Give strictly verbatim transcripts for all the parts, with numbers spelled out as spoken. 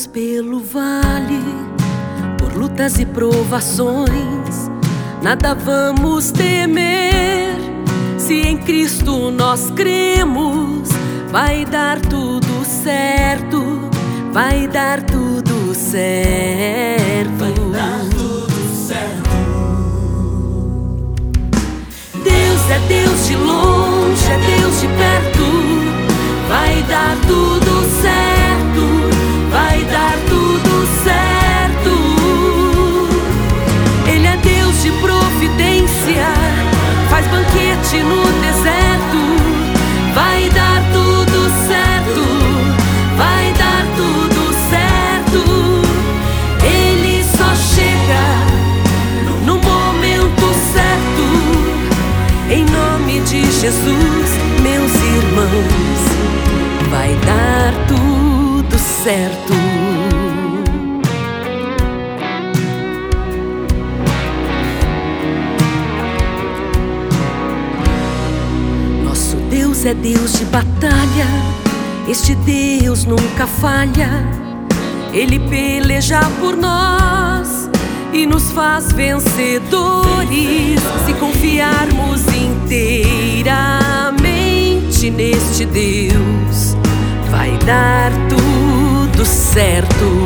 Passamos pelo vale, por lutas e provações, nada vamos temer. Se em Cristo nós cremos, vai dar tudo certo, vai dar tudo certo. Vai dar tudo certo. Deus é Deus de longe, é Deus de perto. Vai dar tudo certo, vai dar tudo certo. Ele é Deus de providência, faz banquete no deserto. Vai dar tudo certo, vai dar tudo certo. Ele só chega no momento certo. Em nome de Jesus, meus irmãos, vai dar tudo certo. Nosso Deus é Deus de batalha, este Deus nunca falha. Ele peleja por nós e nos faz vencedores, se confiarmos inteiramente neste Deus. Vai dar tudo certo.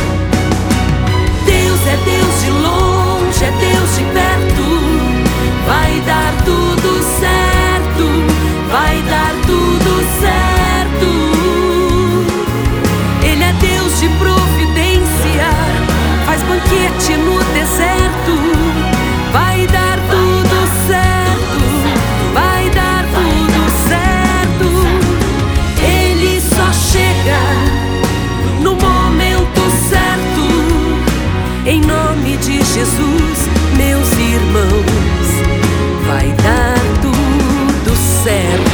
Deus é Deus de longe, é Deus de perto. Vai dar tudo certo, vai dar tudo certo. Ele é Deus de providência, faz banquete no deserto. Vai dar tudo certo, vai dar tudo certo. Ele só chega no momento certo. Em nome de Jesus, meus irmãos, vai dar tudo certo.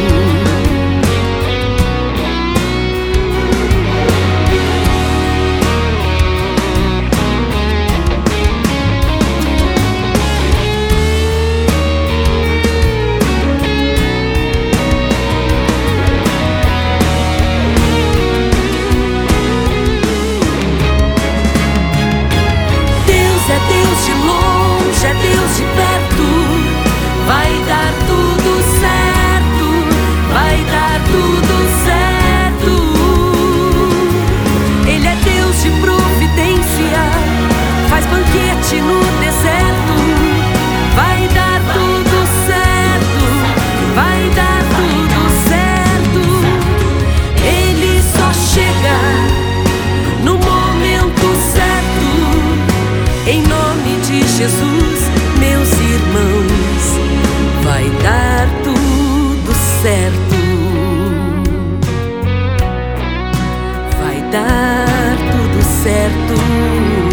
No deserto, vai dar tudo certo, vai dar tudo certo. Ele só chega no momento certo. Em nome de Jesus, meus irmãos, vai dar tudo certo. Vai dar tudo certo.